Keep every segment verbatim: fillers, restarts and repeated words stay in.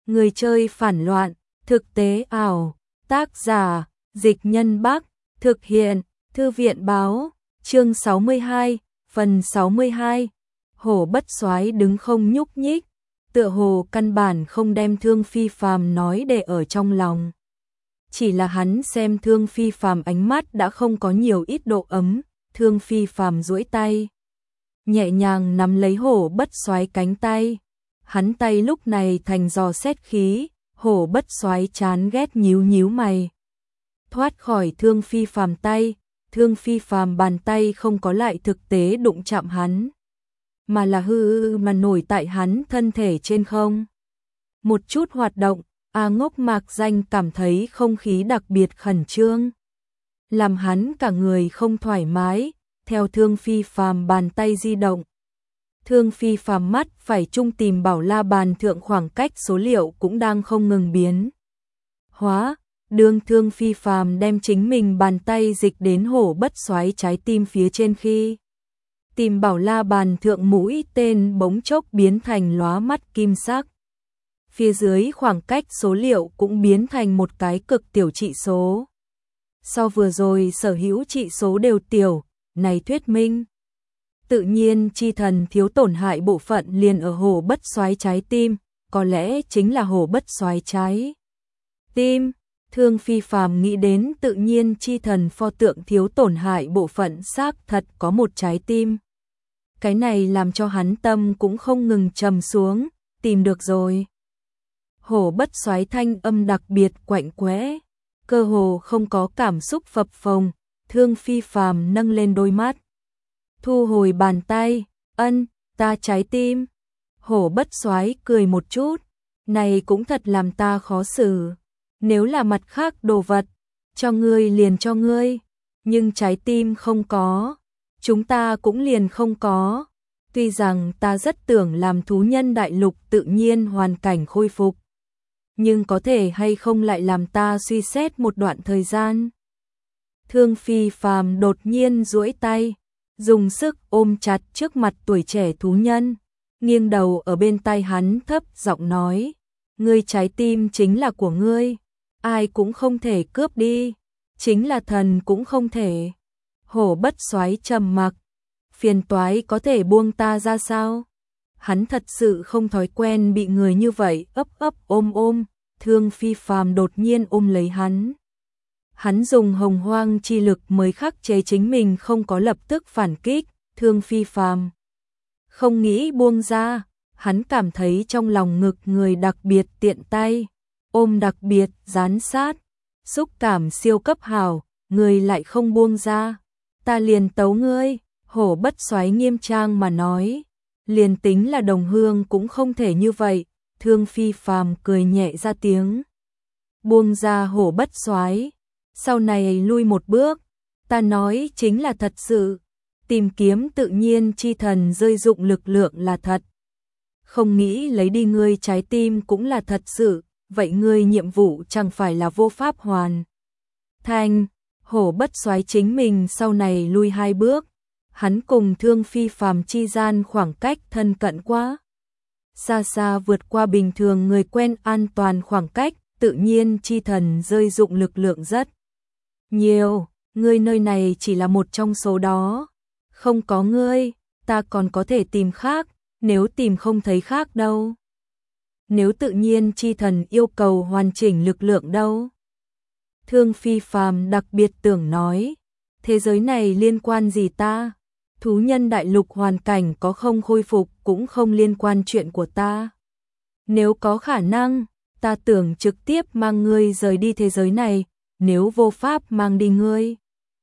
Người chơi phản loạn, thực tế ảo, tác giả, Dịch Nhân Bắc, thực hiện, Thư viện báo, chương sáu mươi hai, phần sáu mươi hai. Hổ Bất Soái đứng không nhúc nhích, tựa hồ căn bản không đem Thương Phi Phàm nói để ở trong lòng. Chỉ là hắn xem Thương Phi Phàm ánh mắt đã không có nhiều ít độ ấm, Thương Phi Phàm duỗi tay, nhẹ nhàng nắm lấy Hổ Bất Soái cánh tay. Hắn tay lúc này thành giò xét khí, Hổ Bất Soái chán ghét nhíu nhíu mày. Thoát khỏi Thương Phi Phàm tay, Thương Phi Phàm bàn tay không có lại thực tế đụng chạm hắn, mà là hư mà nổi tại hắn thân thể trên không. Một chút hoạt động, A Ngốc Mạc Danh cảm thấy không khí đặc biệt khẩn trương, làm hắn cả người không thoải mái, theo Thương Phi Phàm bàn tay di động. Thương Phi Phàm mắt phải trung tìm bảo la bàn thượng khoảng cách số liệu cũng đang không ngừng biến hóa. Đương Thương Phi Phàm đem chính mình bàn tay dịch đến Hổ Bất Soái trái tim phía trên khi tìm bảo la bàn thượng mũi tên bỗng chốc biến thành lóa mắt kim sắc. Phía dưới khoảng cách số liệu cũng biến thành một cái cực tiểu trị số. So vừa rồi sở hữu trị số đều tiểu, này thuyết minh tự nhiên chi thần thiếu tổn hại bộ phận liền ở Hổ Bất Soái trái tim, có lẽ chính là Hổ Bất Soái trái tim. Thương Phi Phàm nghĩ đến tự nhiên chi thần pho tượng thiếu tổn hại bộ phận xác thật có một trái tim. Cái này làm cho hắn tâm cũng không ngừng trầm xuống, tìm được rồi. Hổ Bất Soái thanh âm đặc biệt quạnh quẽ, cơ hồ không có cảm xúc phập phồng. Thương Phi Phàm nâng lên đôi mắt, thu hồi bàn tay, ân, ta trái tim. Hổ Bất Soái cười một chút, này cũng thật làm ta khó xử. Nếu là mặt khác đồ vật, cho ngươi liền cho ngươi, nhưng trái tim không có, chúng ta cũng liền không có. Tuy rằng ta rất tưởng làm thú nhân đại lục tự nhiên hoàn cảnh khôi phục, nhưng có thể hay không lại làm ta suy xét một đoạn thời gian. Thương Phi Phàm đột nhiên duỗi tay, dùng sức ôm chặt trước mặt tuổi trẻ thú nhân, nghiêng đầu ở bên tai hắn thấp giọng nói, ngươi trái tim chính là của ngươi, ai cũng không thể cướp đi, chính là thần cũng không thể. Hổ Bất Soái trầm mặc, phiền toái có thể buông ta ra sao? Hắn thật sự không thói quen bị người như vậy ấp ấp ôm ôm. Thương Phi Phàm đột nhiên ôm lấy hắn. Hắn dùng hồng hoang chi lực mới khắc chế chính mình không có lập tức phản kích. Thương Phi Phàm không nghĩ buông ra, hắn cảm thấy trong lòng ngực người đặc biệt tiện tay, ôm đặc biệt dán sát, xúc cảm siêu cấp hảo, người lại không buông ra, ta liền tấu ngươi. Hổ Bất Soái nghiêm trang mà nói, liền tính là đồng hương cũng không thể như vậy. Thương Phi Phàm cười nhẹ ra tiếng, buông ra Hổ Bất Soái, sau này lui một bước, ta nói chính là thật sự, tìm kiếm tự nhiên chi thần rơi dụng lực lượng là thật, không nghĩ lấy đi ngươi trái tim cũng là thật sự, vậy ngươi nhiệm vụ chẳng phải là vô pháp hoàn thành. Hổ Bất Soái chính mình sau này lui hai bước, hắn cùng Thương Phi Phàm chi gian khoảng cách thân cận quá, xa xa vượt qua bình thường người quen an toàn khoảng cách. Tự nhiên chi thần rơi dụng lực lượng rất nhiều, ngươi nơi này chỉ là một trong số đó, không có ngươi, ta còn có thể tìm khác, nếu tìm không thấy khác đâu? Nếu tự nhiên chi thần yêu cầu hoàn chỉnh lực lượng đâu? Thương Phi Phàm đặc biệt tưởng nói, thế giới này liên quan gì ta? Thú nhân đại lục hoàn cảnh có không khôi phục cũng không liên quan chuyện của ta. Nếu có khả năng, ta tưởng trực tiếp mang ngươi rời đi thế giới này, nếu vô pháp mang đi ngươi,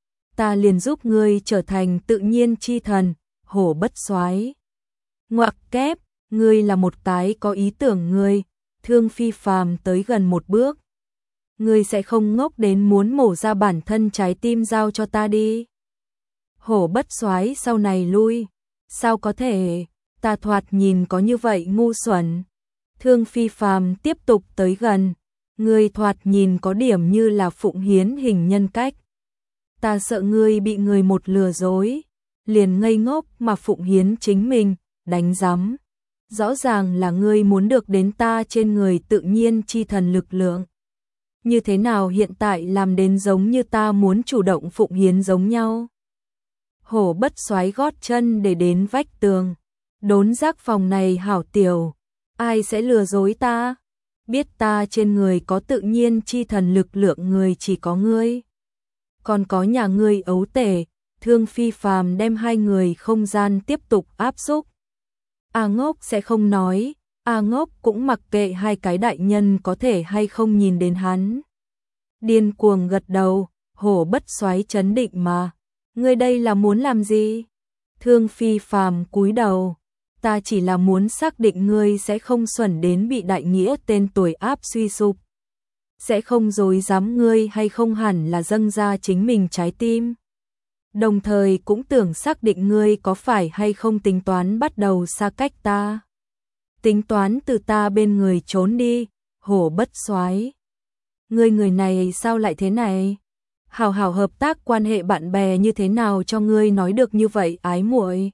ta liền giúp ngươi trở thành tự nhiên chi thần. Hổ Bất Soái ngoặc kép, ngươi là một cái có ý tưởng người. Thương Phi Phàm tới gần một bước, ngươi sẽ không ngốc đến muốn mổ ra bản thân trái tim giao cho ta đi. Hổ Bất Soái sau này lui, sao có thể, ta thoạt nhìn có như vậy ngu xuẩn? Thương Phi Phàm tiếp tục tới gần, ngươi thoạt nhìn có điểm như là phụng hiến hình nhân cách, ta sợ ngươi bị người một lừa dối, liền ngây ngốc mà phụng hiến chính mình, đánh rắm. Rõ ràng là ngươi muốn được đến ta trên người tự nhiên chi thần lực lượng. Như thế nào hiện tại làm đến giống như ta muốn chủ động phụng hiến giống nhau. Hổ Bất Soái gót chân để đến vách tường. Đốn giác phòng này hảo tiểu. Ai sẽ lừa dối ta? Biết ta trên người có tự nhiên chi thần lực lượng người chỉ có ngươi. Còn có nhà ngươi ấu tể, Thương Phi Phàm đem hai người không gian tiếp tục áp xúc. A Ngốc sẽ không nói, A Ngốc cũng mặc kệ hai cái đại nhân có thể hay không nhìn đến hắn. Điên cuồng gật đầu, Hổ Bất Soái chấn định mà. Ngươi đây là muốn làm gì? Thương Phi Phàm cúi đầu. Ta chỉ là muốn xác định ngươi sẽ không xuẩn đến bị đại nghĩa tên tuổi áp suy sụp. Sẽ không dối dám ngươi hay không hẳn là dâng ra chính mình trái tim. Đồng thời cũng tưởng xác định ngươi có phải hay không tính toán bắt đầu xa cách ta. Tính toán từ ta bên người trốn đi, Hổ Bất Soái. Ngươi người này sao lại thế này? Hảo hảo hợp tác quan hệ bạn bè như thế nào cho ngươi nói được như vậy ái muội.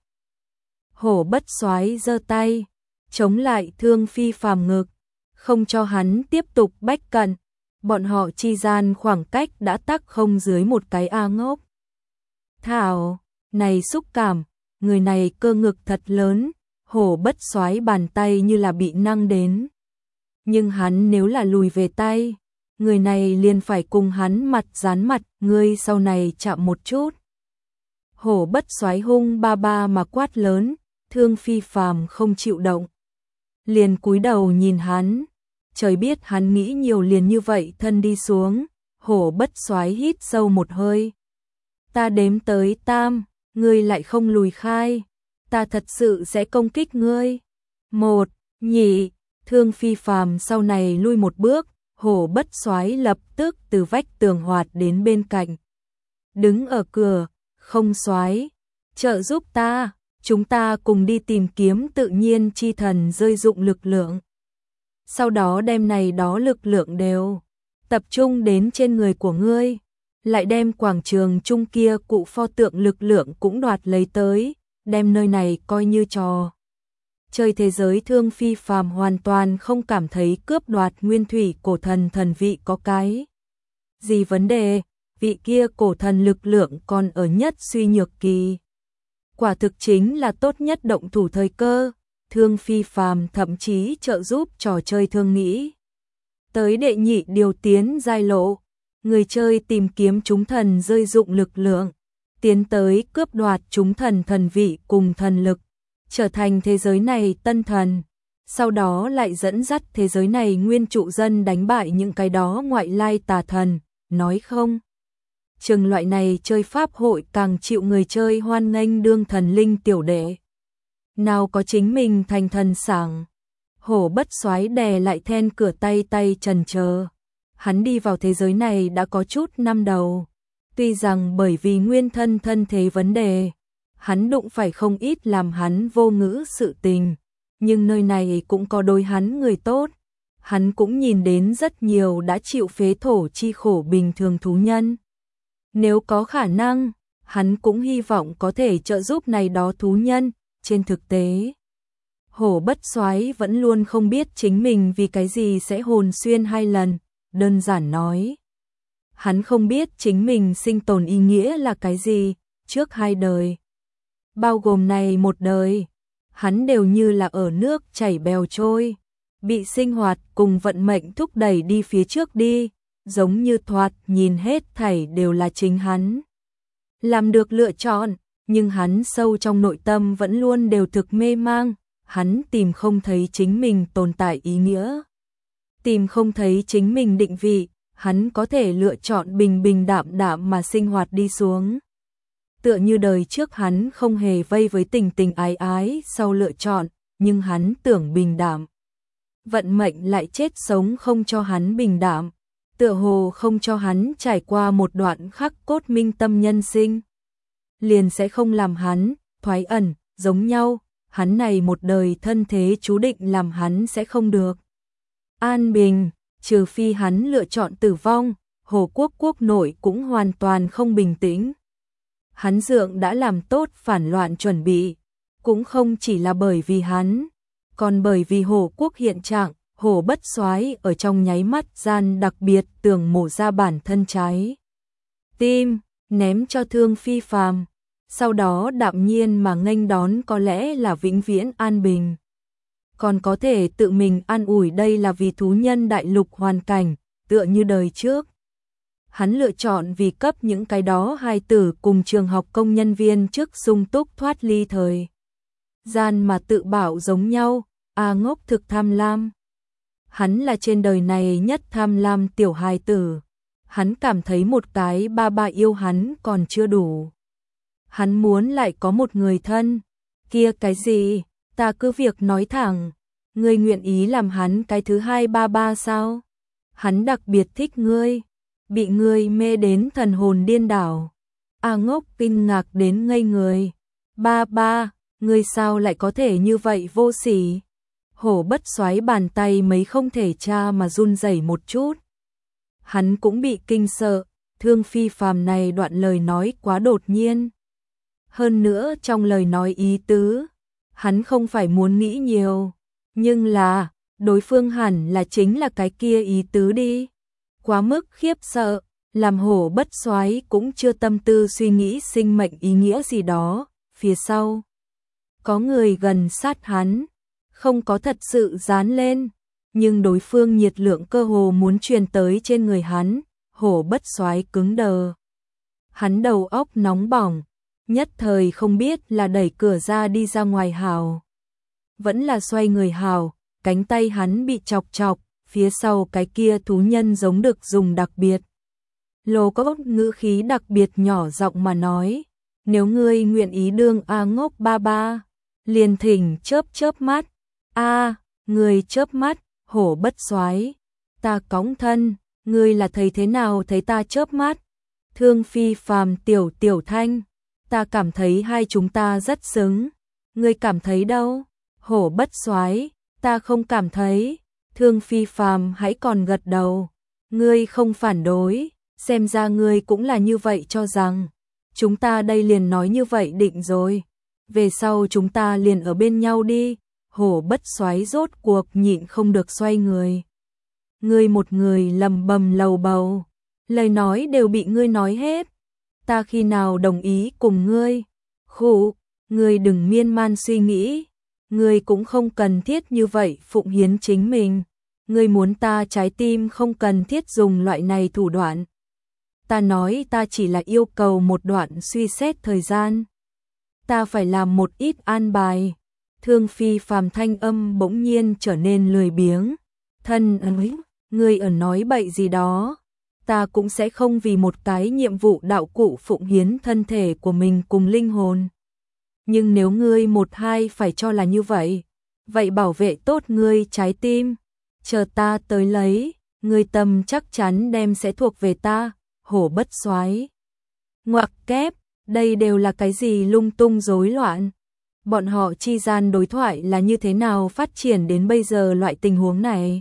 Hổ Bất Soái giơ tay, chống lại Thương Phi Phàm ngực, không cho hắn tiếp tục bách cận. Bọn họ chi gian khoảng cách đã tắc không dưới một cái A Ngốc. Thảo, này xúc cảm, người này cơ ngực thật lớn, Hổ Bất Soái bàn tay như là bị năng đến. Nhưng hắn nếu là lùi về tay, người này liền phải cùng hắn mặt dán mặt, ngươi sau này chạm một chút. Hổ Bất Soái hung ba ba mà quát lớn, Thương Phi Phàm không chịu động. Liền cúi đầu nhìn hắn, trời biết hắn nghĩ nhiều liền như vậy thân đi xuống, Hổ Bất Soái hít sâu một hơi. Ta đếm tới tam, ngươi lại không lùi khai, ta thật sự sẽ công kích ngươi. Một, nhị, Thương Phi Phàm sau này lui một bước, Hổ Bất Soái lập tức từ vách tường hoạt đến bên cạnh. Đứng ở cửa, không soái, trợ giúp ta, chúng ta cùng đi tìm kiếm tự nhiên chi thần rơi dụng lực lượng. Sau đó đem này đó lực lượng đều tập trung đến trên người của ngươi, lại đem quảng trường chung kia cụ pho tượng lực lượng cũng đoạt lấy tới, đem nơi này coi như trò chơi thế giới. Thương Phi Phàm hoàn toàn không cảm thấy cướp đoạt nguyên thủy cổ thần thần vị có cái gì vấn đề, vị kia cổ thần lực lượng còn ở nhất suy nhược kỳ. Quả thực chính là tốt nhất động thủ thời cơ, Thương Phi Phàm thậm chí trợ giúp trò chơi thương nghĩ. Tới đệ nhị điều tiến giai lộ, người chơi tìm kiếm chúng thần rơi dụng lực lượng, tiến tới cướp đoạt chúng thần thần vị cùng thần lực, trở thành thế giới này tân thần, sau đó lại dẫn dắt thế giới này nguyên trụ dân đánh bại những cái đó ngoại lai tà thần, nói không? Chừng loại này chơi pháp hội càng chịu người chơi hoan nghênh đương thần linh tiểu đệ. Nào có chính mình thành thần sảng. Hổ Bất Soái đè lại then cửa tay tay trần chờ. Hắn đi vào thế giới này đã có chút năm đầu. Tuy rằng bởi vì nguyên thân thân thế vấn đề, hắn đụng phải không ít làm hắn vô ngữ sự tình. Nhưng nơi này cũng có đối hắn người tốt. Hắn cũng nhìn đến rất nhiều đã chịu phế thổ chi khổ bình thường thú nhân. Nếu có khả năng, hắn cũng hy vọng có thể trợ giúp này đó thú nhân. Trên thực tế, Hổ Bất Soái vẫn luôn không biết chính mình vì cái gì sẽ hồn xuyên hai lần, đơn giản nói. Hắn không biết chính mình sinh tồn ý nghĩa là cái gì, trước hai đời. Bao gồm này một đời, hắn đều như là ở nước chảy bèo trôi, bị sinh hoạt cùng vận mệnh thúc đẩy đi phía trước đi, giống như thoạt nhìn hết thảy đều là chính hắn. Làm được lựa chọn. Nhưng hắn sâu trong nội tâm vẫn luôn đều thực mê mang, hắn tìm không thấy chính mình tồn tại ý nghĩa. Tìm không thấy chính mình định vị, hắn có thể lựa chọn bình bình đạm đạm mà sinh hoạt đi xuống. Tựa như đời trước hắn không hề vây với tình tình ái ái sau lựa chọn, nhưng hắn tưởng bình đạm. Vận mệnh lại chết sống không cho hắn bình đạm, tựa hồ không cho hắn trải qua một đoạn khắc cốt minh tâm nhân sinh. Liền sẽ không làm hắn thoái ẩn, giống nhau, hắn này một đời thân thế chú định làm hắn sẽ không được an bình, trừ phi hắn lựa chọn tử vong. Hồ Quốc quốc nội cũng hoàn toàn không bình tĩnh. Hắn dượng đã làm tốt phản loạn chuẩn bị, cũng không chỉ là bởi vì hắn Còn bởi vì hổ quốc hiện trạng, hổ bất soái ở trong nháy mắt gian đặc biệt tưởng mổ ra bản thân trái tim, ném cho Thương Phi Phàm, sau đó đạm nhiên mà nghênh đón có lẽ là vĩnh viễn an bình. Còn có thể tự mình an ủi đây là vì thú nhân đại lục hoàn cảnh, tựa như đời trước. Hắn lựa chọn vì cấp những cái đó hài tử cùng trường học công nhân viên trước sung túc thoát ly thời gian mà tự bảo giống nhau, A Ngốc thực tham lam. Hắn là trên đời này nhất tham lam tiểu hài tử. Hắn cảm thấy một cái ba ba yêu hắn còn chưa đủ. Hắn muốn lại có một người thân. Kia cái gì? Ta cứ việc nói thẳng. Ngươi nguyện ý làm hắn cái thứ hai ba ba sao? Hắn đặc biệt thích ngươi. Bị ngươi mê đến thần hồn điên đảo. A Ngốc kinh ngạc đến ngây người. Ba ba, ngươi sao lại có thể như vậy vô sỉ? Hổ bất soái bàn tay mấy không thể tra mà run rẩy một chút. Hắn cũng bị kinh sợ, Thương Phi Phàm này đoạn lời nói quá đột nhiên. Hơn nữa trong lời nói ý tứ, hắn không phải muốn nghĩ nhiều, nhưng là, đối phương hẳn là chính là cái kia ý tứ đi. Quá mức khiếp sợ, làm hổ bất soái cũng chưa tâm tư suy nghĩ sinh mệnh ý nghĩa gì đó, phía sau. Có người gần sát hắn, không có thật sự dán lên. Nhưng đối phương nhiệt lượng cơ hồ muốn truyền tới trên người hắn, hổ bất soái cứng đờ. Hắn đầu óc nóng bỏng, nhất thời không biết là đẩy cửa ra đi ra ngoài hào. Vẫn là xoay người hào, cánh tay hắn bị chọc chọc, phía sau cái kia thú nhân giống được dùng đặc biệt. Lô có ngữ khí đặc biệt nhỏ giọng mà nói, nếu ngươi nguyện ý đương A Ngốc ba ba, liền thỉnh chớp chớp mắt, a người chớp mắt. Hổ bất soái, ta cõng thân, ngươi là thầy thế nào thấy ta chớp mắt? Thương Phi Phàm tiểu tiểu thanh, ta cảm thấy hai chúng ta rất xứng. Ngươi cảm thấy đâu? Hổ bất soái, ta không cảm thấy. Thương Phi Phàm hãy còn gật đầu. Ngươi không phản đối, xem ra ngươi cũng là như vậy cho rằng. Chúng ta đây liền nói như vậy định rồi. Về sau chúng ta liền ở bên nhau đi. Hổ bất soái rốt cuộc nhịn không được xoay người. Ngươi một người lầm bầm lầu bầu, lời nói đều bị ngươi nói hết. Ta khi nào đồng ý cùng ngươi? Khụ, ngươi đừng miên man suy nghĩ. Ngươi cũng không cần thiết như vậy phụng hiến chính mình. Ngươi muốn ta trái tim không cần thiết dùng loại này thủ đoạn. Ta nói ta chỉ là yêu cầu một đoạn suy xét thời gian. Ta phải làm một ít an bài. Thương Phi Phàm thanh âm bỗng nhiên trở nên lười biếng. Thân ơi, ngươi ở nói bậy gì đó. Ta cũng sẽ không vì một cái nhiệm vụ đạo cụ phụng hiến thân thể của mình cùng linh hồn. Nhưng nếu ngươi một hai phải cho là như vậy, vậy bảo vệ tốt ngươi trái tim. Chờ ta tới lấy, ngươi tâm chắc chắn đem sẽ thuộc về ta, hổ bất soái. Ngoặc kép, đây đều là cái gì lung tung rối loạn. Bọn họ chi gian đối thoại là như thế nào phát triển đến bây giờ loại tình huống này?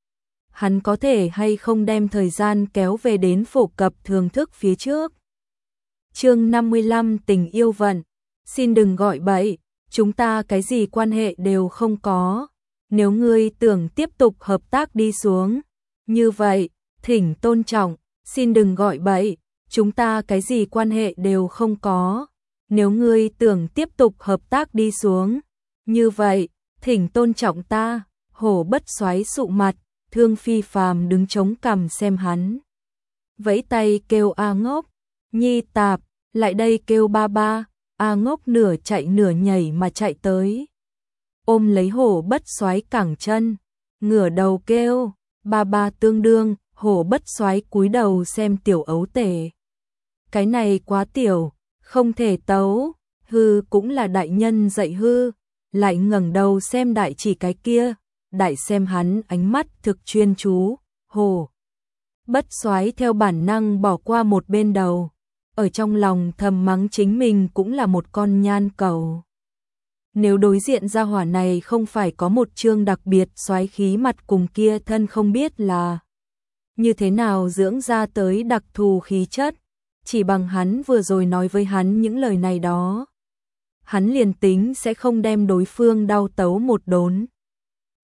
Hắn có thể hay không đem thời gian kéo về đến phổ cập thưởng thức phía trước? Chương năm mươi lăm tình yêu vận. Xin đừng gọi bậy, chúng ta cái gì quan hệ đều không có. Nếu ngươi tưởng tiếp tục hợp tác đi xuống, như vậy, thỉnh tôn trọng, xin đừng gọi bậy, chúng ta cái gì quan hệ đều không có. Nếu ngươi tưởng tiếp tục hợp tác đi xuống, như vậy, thỉnh tôn trọng ta. Hổ bất soái sụ mặt, Thương Phi Phàm đứng chống cằm xem hắn. Vẫy tay kêu A Ngốc, Nhi Tạp, lại đây kêu ba ba. A Ngốc nửa chạy nửa nhảy mà chạy tới. Ôm lấy hổ bất soái cẳng chân, ngửa đầu kêu, ba ba tương đương. Hổ bất soái cúi đầu xem tiểu ấu tể. Cái này quá tiểu, không thể tấu, hư cũng là đại nhân dạy hư, lại ngẩng đầu xem đại chỉ cái kia, đại xem hắn ánh mắt thực chuyên chú, hổ bất soái theo bản năng bỏ qua một bên đầu, ở trong lòng thầm mắng chính mình cũng là một con nhan cầu. Nếu đối diện ra hỏa này không phải có một chương đặc biệt soái khí mặt cùng kia thân không biết là như thế nào dưỡng ra tới đặc thù khí chất, chỉ bằng hắn vừa rồi nói với hắn những lời này đó. Hắn liền tính sẽ không đem đối phương đau tấu một đốn,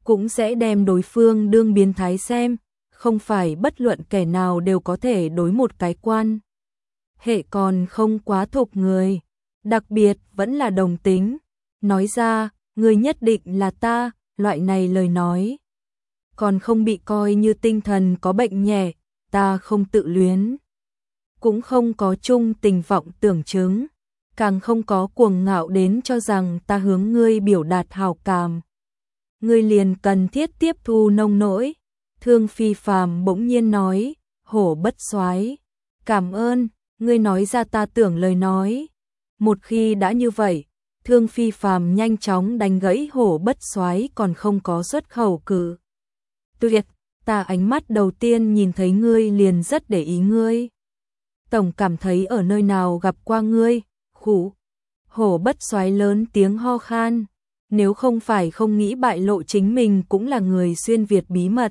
cũng sẽ đem đối phương đương biến thái xem, không phải bất luận kẻ nào đều có thể đối một cái quan. Hệ còn không quá thục người, đặc biệt vẫn là đồng tính, nói ra, người nhất định là ta, loại này lời nói. Còn không bị coi như tinh thần có bệnh nhẹ, ta không tự luyến. Cũng không có chung tình vọng tưởng chứng, càng không có cuồng ngạo đến cho rằng ta hướng ngươi biểu đạt hảo cảm. Ngươi liền cần thiết tiếp thu nông nỗi. Thương Phi Phàm bỗng nhiên nói, Hổ Bất Soái, cảm ơn, ngươi nói ra ta tưởng lời nói. Một khi đã như vậy, Thương Phi Phàm nhanh chóng đánh gãy Hổ Bất Soái còn không có xuất khẩu cử. Tuyệt, ta ánh mắt đầu tiên nhìn thấy ngươi liền rất để ý ngươi. Tổng cảm thấy ở nơi nào gặp qua ngươi, khủ. Hổ Bất Soái lớn tiếng ho khan, nếu không phải không nghĩ bại lộ chính mình cũng là người xuyên Việt bí mật.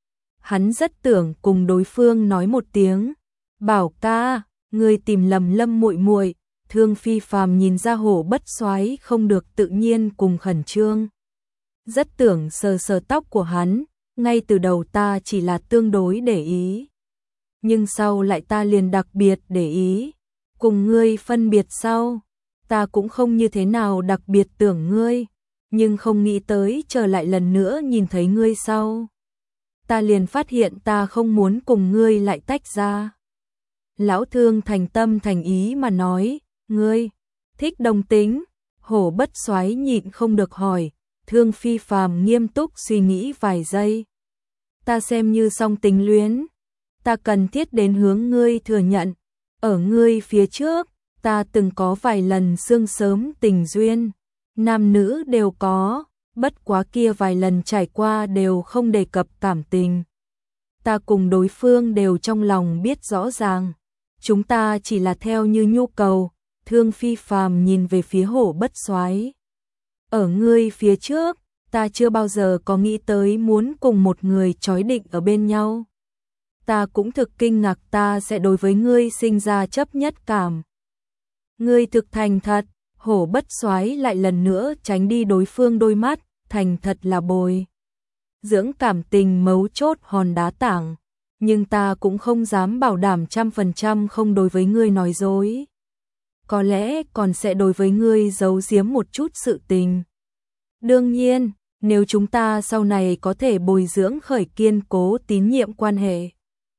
Hắn rất tưởng cùng đối phương nói một tiếng, bảo ca, ngươi tìm lầm Lâm muội muội. Thương Phi Phàm nhìn ra Hổ Bất Soái không được tự nhiên cùng khẩn trương. Rất tưởng sờ sờ tóc của hắn, ngay từ đầu ta chỉ là tương đối để ý. Nhưng sau lại ta liền đặc biệt để ý, cùng ngươi phân biệt sau, ta cũng không như thế nào đặc biệt tưởng ngươi, nhưng không nghĩ tới trở lại lần nữa nhìn thấy ngươi sau. Ta liền phát hiện ta không muốn cùng ngươi lại tách ra. Lão Thương thành tâm thành ý mà nói, ngươi thích đồng tính. Hổ Bất Soái nhịn không được hỏi. Thương Phi Phàm nghiêm túc suy nghĩ vài giây. Ta xem như song tính luyến, ta cần thiết đến hướng ngươi thừa nhận, ở ngươi phía trước, ta từng có vài lần sương sớm tình duyên, nam nữ đều có, bất quá kia vài lần trải qua đều không đề cập cảm tình. Ta cùng đối phương đều trong lòng biết rõ ràng, chúng ta chỉ là theo như nhu cầu. Thương Phi Phàm nhìn về phía Hổ Bất Soái. Ở ngươi phía trước, ta chưa bao giờ có nghĩ tới muốn cùng một người trói định ở bên nhau. Ta cũng thực kinh ngạc ta sẽ đối với ngươi sinh ra chấp nhất cảm. Ngươi thực thành thật. Hổ Bất Soái lại lần nữa tránh đi đối phương đôi mắt, thành thật là bồi dưỡng cảm tình mấu chốt hòn đá tảng, nhưng ta cũng không dám bảo đảm trăm phần trăm không đối với ngươi nói dối. Có lẽ còn sẽ đối với ngươi giấu giếm một chút sự tình. Đương nhiên, nếu chúng ta sau này có thể bồi dưỡng khởi kiên cố tín nhiệm quan hệ,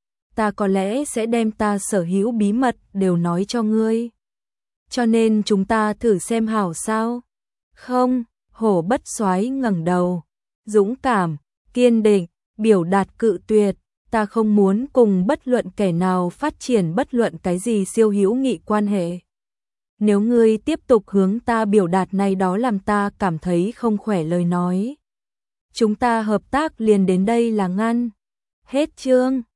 ta có lẽ sẽ đem ta sở hữu bí mật đều nói cho ngươi. Cho nên chúng ta thử xem hảo sao? Không, Hổ Bất Soái ngẩng đầu, dũng cảm, kiên định, biểu đạt cự tuyệt, ta không muốn cùng bất luận kẻ nào phát triển bất luận cái gì siêu hữu nghị quan hệ. Nếu ngươi tiếp tục hướng ta biểu đạt này đó làm ta cảm thấy không khỏe lời nói. Chúng ta hợp tác liền đến đây là ngăn. Hết chương.